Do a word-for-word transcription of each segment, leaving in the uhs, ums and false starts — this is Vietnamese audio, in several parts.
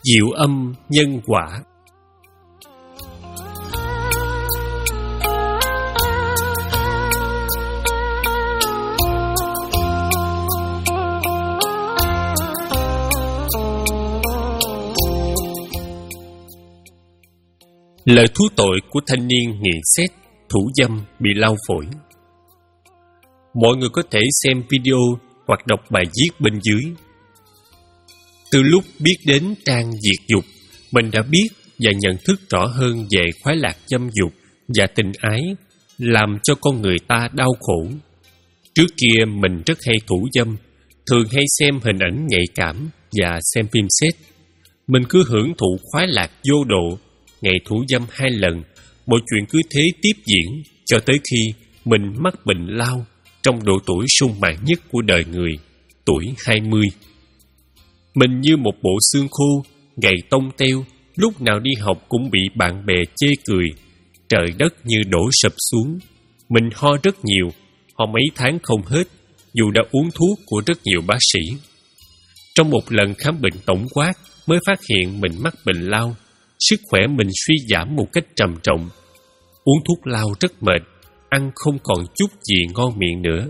Diệu âm nhân quả. Lời thú tội của thanh niên nghiện sét, thủ dâm bị lau phổi. Mọi người có thể xem video hoặc đọc bài viết bên dưới. Từ lúc biết đến trang diệt dục, mình đã biết và nhận thức rõ hơn về khoái lạc dâm dục và tình ái, làm cho con người ta đau khổ. Trước kia mình rất hay thủ dâm, thường hay xem hình ảnh nhạy cảm và xem phim sét. Mình cứ hưởng thụ khoái lạc vô độ, ngày thủ dâm hai lần, mọi chuyện cứ thế tiếp diễn cho tới khi mình mắc bệnh lao trong độ tuổi sung mãn nhất của đời người, tuổi hai mươi. Mình như một bộ xương khô, gầy tông teo, lúc nào đi học cũng bị bạn bè chê cười. Trời đất như đổ sập xuống. Mình ho rất nhiều, ho mấy tháng không hết, dù đã uống thuốc của rất nhiều bác sĩ. Trong một lần khám bệnh tổng quát, mới phát hiện mình mắc bệnh lao. Sức khỏe mình suy giảm một cách trầm trọng. Uống thuốc lao rất mệt, ăn không còn chút gì ngon miệng nữa.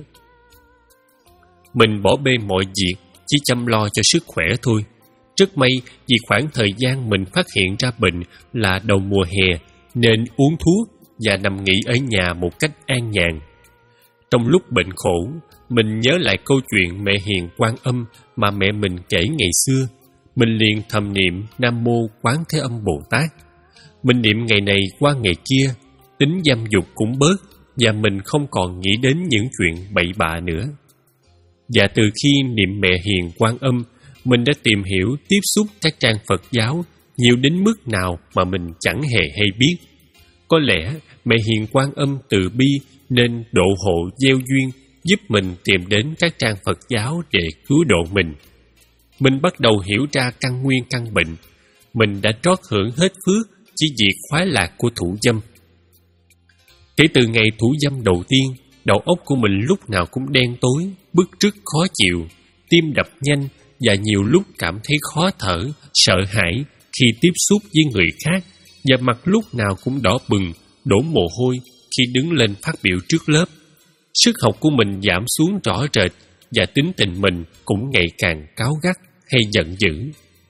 Mình bỏ bê mọi việc, chỉ chăm lo cho sức khỏe thôi. Rất may vì khoảng thời gian mình phát hiện ra bệnh là đầu mùa hè, nên uống thuốc và nằm nghỉ ở nhà một cách an nhàn. Trong lúc bệnh khổ, mình nhớ lại câu chuyện mẹ hiền Quan Âm mà mẹ mình kể ngày xưa. Mình liền thầm niệm Nam Mô Quán Thế Âm Bồ Tát. Mình niệm ngày này qua ngày kia, tính dâm dục cũng bớt, và mình không còn nghĩ đến những chuyện bậy bạ nữa. Và từ khi niệm mẹ hiền Quan Âm, mình đã tìm hiểu, tiếp xúc các trang Phật giáo nhiều đến mức nào mà mình chẳng hề hay biết. Có lẽ mẹ hiền Quan Âm từ bi nên độ hộ gieo duyên, giúp mình tìm đến các trang Phật giáo để cứu độ mình. Mình bắt đầu hiểu ra căn nguyên căn bệnh. Mình đã trót hưởng hết phước chỉ vì khoái lạc của thủ dâm. Kể từ ngày thủ dâm đầu tiên, đầu óc của mình lúc nào cũng đen tối, bứt rứt khó chịu, tim đập nhanh và nhiều lúc cảm thấy khó thở, sợ hãi khi tiếp xúc với người khác, và mặt lúc nào cũng đỏ bừng, đổ mồ hôi khi đứng lên phát biểu trước lớp. Sức học của mình giảm xuống rõ rệt và tính tình mình cũng ngày càng cáu gắt hay giận dữ.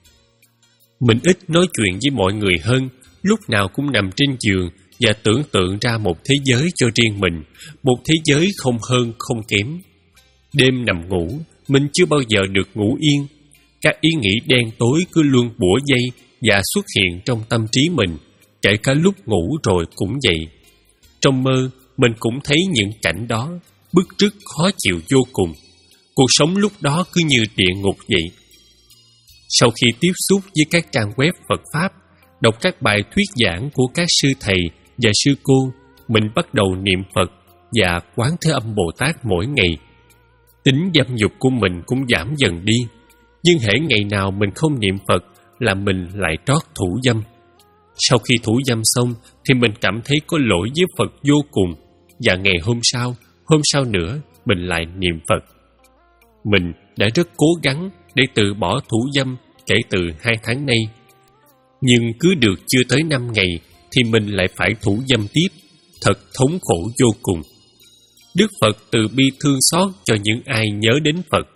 Mình ít nói chuyện với mọi người hơn, lúc nào cũng nằm trên giường và tưởng tượng ra một thế giới cho riêng mình, một thế giới không hơn không kém. Đêm nằm ngủ, mình chưa bao giờ được ngủ yên. Các ý nghĩ đen tối cứ luôn bủa vây và xuất hiện trong tâm trí mình, kể cả lúc ngủ rồi cũng vậy. Trong mơ, mình cũng thấy những cảnh đó, bứt rứt khó chịu vô cùng. Cuộc sống lúc đó cứ như địa ngục vậy. Sau khi tiếp xúc với các trang web Phật Pháp, đọc các bài thuyết giảng của các sư thầy và sư cô, mình bắt đầu niệm Phật và Quán Thế Âm Bồ Tát mỗi ngày. Tính dâm dục của mình cũng giảm dần đi, nhưng hễ ngày nào mình không niệm Phật là mình lại trót thủ dâm. Sau khi thủ dâm xong thì mình cảm thấy có lỗi với Phật vô cùng, và ngày hôm sau, hôm sau nữa mình lại niệm Phật. Mình đã rất cố gắng để từ bỏ thủ dâm kể từ hai tháng nay, nhưng cứ được chưa tới năm ngày thì mình lại phải thủ dâm tiếp, thật thống khổ vô cùng. Đức Phật từ bi thương xót cho những ai nhớ đến Phật.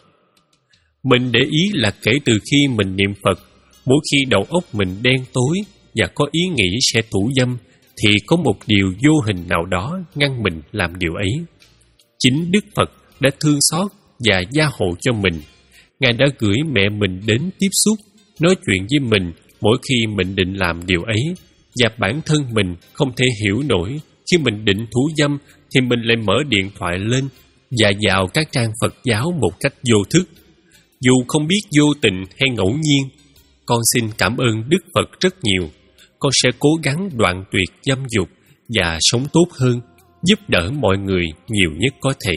Mình để ý là kể từ khi mình niệm Phật, mỗi khi đầu óc mình đen tối và có ý nghĩ sẽ thủ dâm, thì có một điều vô hình nào đó ngăn mình làm điều ấy. Chính Đức Phật đã thương xót và gia hộ cho mình. Ngài đã gửi mẹ mình đến tiếp xúc, nói chuyện với mình mỗi khi mình định làm điều ấy, và bản thân mình không thể hiểu nổi khi mình định thủ dâm thì mình lại mở điện thoại lên và vào các trang Phật giáo một cách vô thức. Dù không biết vô tình hay ngẫu nhiên, con xin cảm ơn Đức Phật rất nhiều. Con sẽ cố gắng đoạn tuyệt dâm dục và sống tốt hơn, giúp đỡ mọi người nhiều nhất có thể.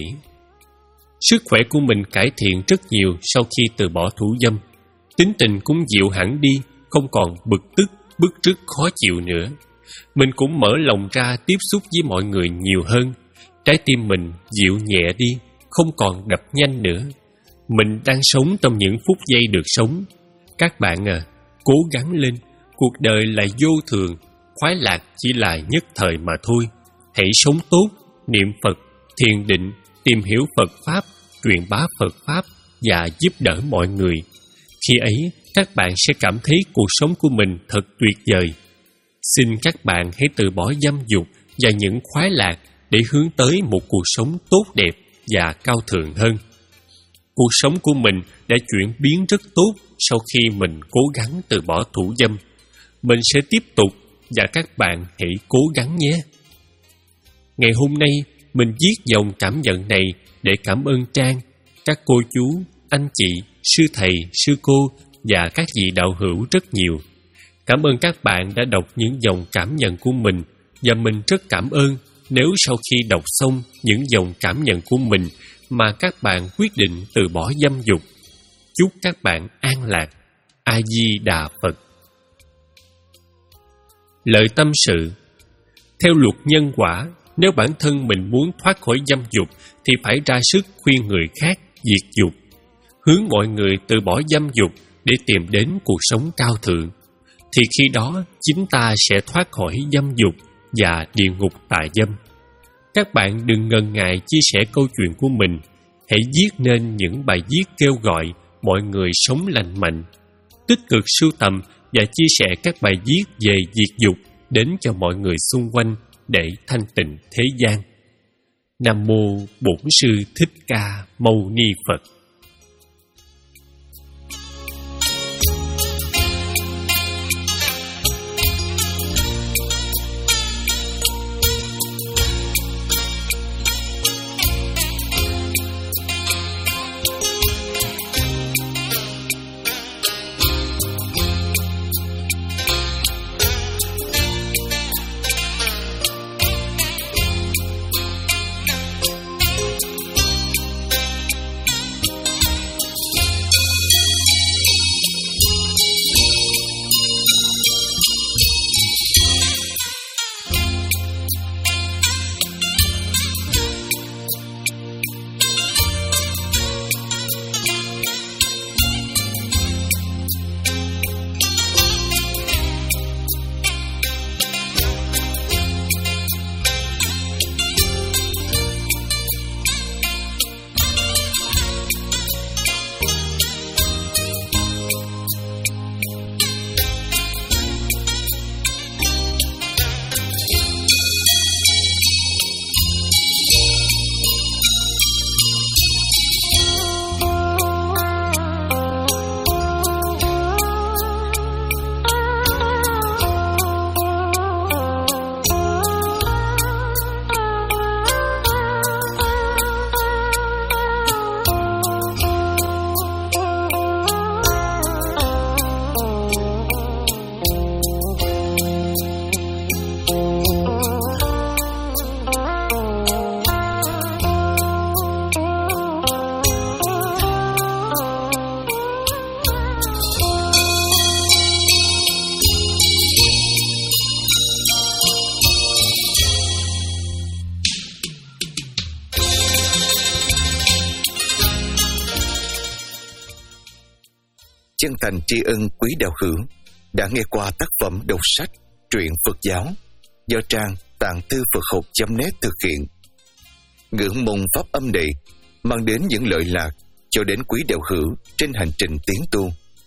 Sức khỏe của mình cải thiện rất nhiều sau khi từ bỏ thủ dâm. Tính tình cũng dịu hẳn đi, không còn bực tức, bứt rứt khó chịu nữa. Mình cũng mở lòng ra tiếp xúc với mọi người nhiều hơn. Trái tim mình dịu nhẹ đi, không còn đập nhanh nữa. Mình đang sống trong những phút giây được sống. Các bạn à, cố gắng lên. Cuộc đời là vô thường, khoái lạc chỉ là nhất thời mà thôi. Hãy sống tốt, niệm Phật, thiền định, tìm hiểu Phật Pháp, truyền bá Phật Pháp và giúp đỡ mọi người. Khi ấy, các bạn sẽ cảm thấy cuộc sống của mình thật tuyệt vời. Xin các bạn hãy từ bỏ dâm dục và những khoái lạc để hướng tới một cuộc sống tốt đẹp và cao thượng hơn. Cuộc sống của mình đã chuyển biến rất tốt sau khi mình cố gắng từ bỏ thủ dâm. Mình sẽ tiếp tục và các bạn hãy cố gắng nhé. Ngày hôm nay, mình viết dòng cảm nhận này để cảm ơn Trang, các cô chú, anh chị, sư thầy, sư cô và các vị đạo hữu rất nhiều. Cảm ơn các bạn đã đọc những dòng cảm nhận của mình, và mình rất cảm ơn nếu sau khi đọc xong những dòng cảm nhận của mình mà các bạn quyết định từ bỏ dâm dục. Chúc các bạn an lạc. A Di Đà Phật. Lời tâm sự. Theo luật nhân quả, nếu bản thân mình muốn thoát khỏi dâm dục thì phải ra sức khuyên người khác diệt dục, hướng mọi người từ bỏ dâm dục để tìm đến cuộc sống cao thượng. Thì khi đó chính ta sẽ thoát khỏi dâm dục và địa ngục tà dâm. Các bạn đừng ngần ngại chia sẻ câu chuyện của mình. Hãy viết nên những bài viết kêu gọi mọi người sống lành mạnh. Tích cực sưu tầm và chia sẻ các bài viết về diệt dục đến cho mọi người xung quanh để thanh tịnh thế gian. Nam Mô Bổn Sư Thích Ca Mâu Ni Phật. Chân thành tri ân quý đạo hữu đã nghe qua tác phẩm đọc sách truyện Phật giáo do trang tạng thư Phật học chấm net thực hiện. Ngưỡng mong pháp âm này mang đến những lợi lạc cho đến quý đạo hữu trên hành trình tiến tu.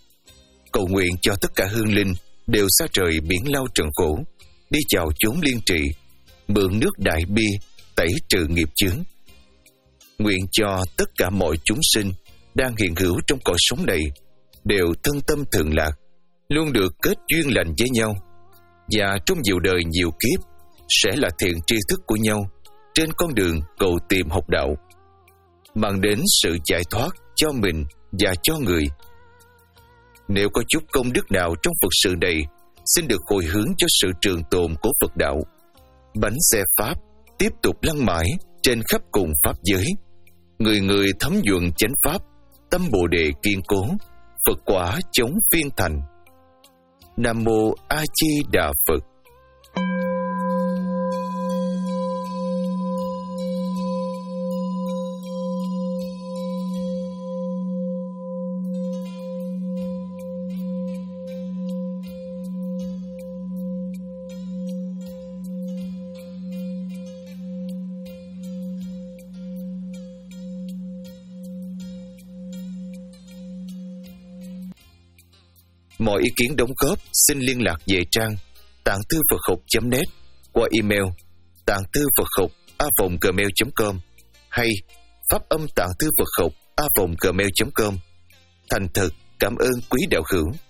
Cầu nguyện cho tất cả hương linh đều xa trời biển lao trần khổ, đi chào chốn liên trị, mượn nước đại bi tẩy trừ nghiệp chướng. Nguyện cho tất cả mọi chúng sinh đang hiện hữu trong cõi sống này đều thân tâm thường lạc, luôn được kết duyên lành với nhau, và trong nhiều đời nhiều kiếp sẽ là thiện tri thức của nhau trên con đường cầu tìm học đạo, mang đến sự giải thoát cho mình và cho người. Nếu có chút công đức nào trong Phật sự này, xin được hồi hướng cho sự trường tồn của Phật đạo. Bánh xe Pháp tiếp tục lăn mãi trên khắp cùng Pháp giới. Người người thấm nhuận chánh Pháp, tâm Bồ Đề kiên cố, Phật quả chống phiên thành. Nam Mô A Di Đà Phật. Mọi ý kiến đóng góp xin liên lạc về trang tạng thư Phật học chấm net qua email tạng thư Phật học a vòng gmail chấm com hay pháp âm tạng thư Phật học a vòng gmail chấm com. Thành thật cảm ơn quý đạo hữu.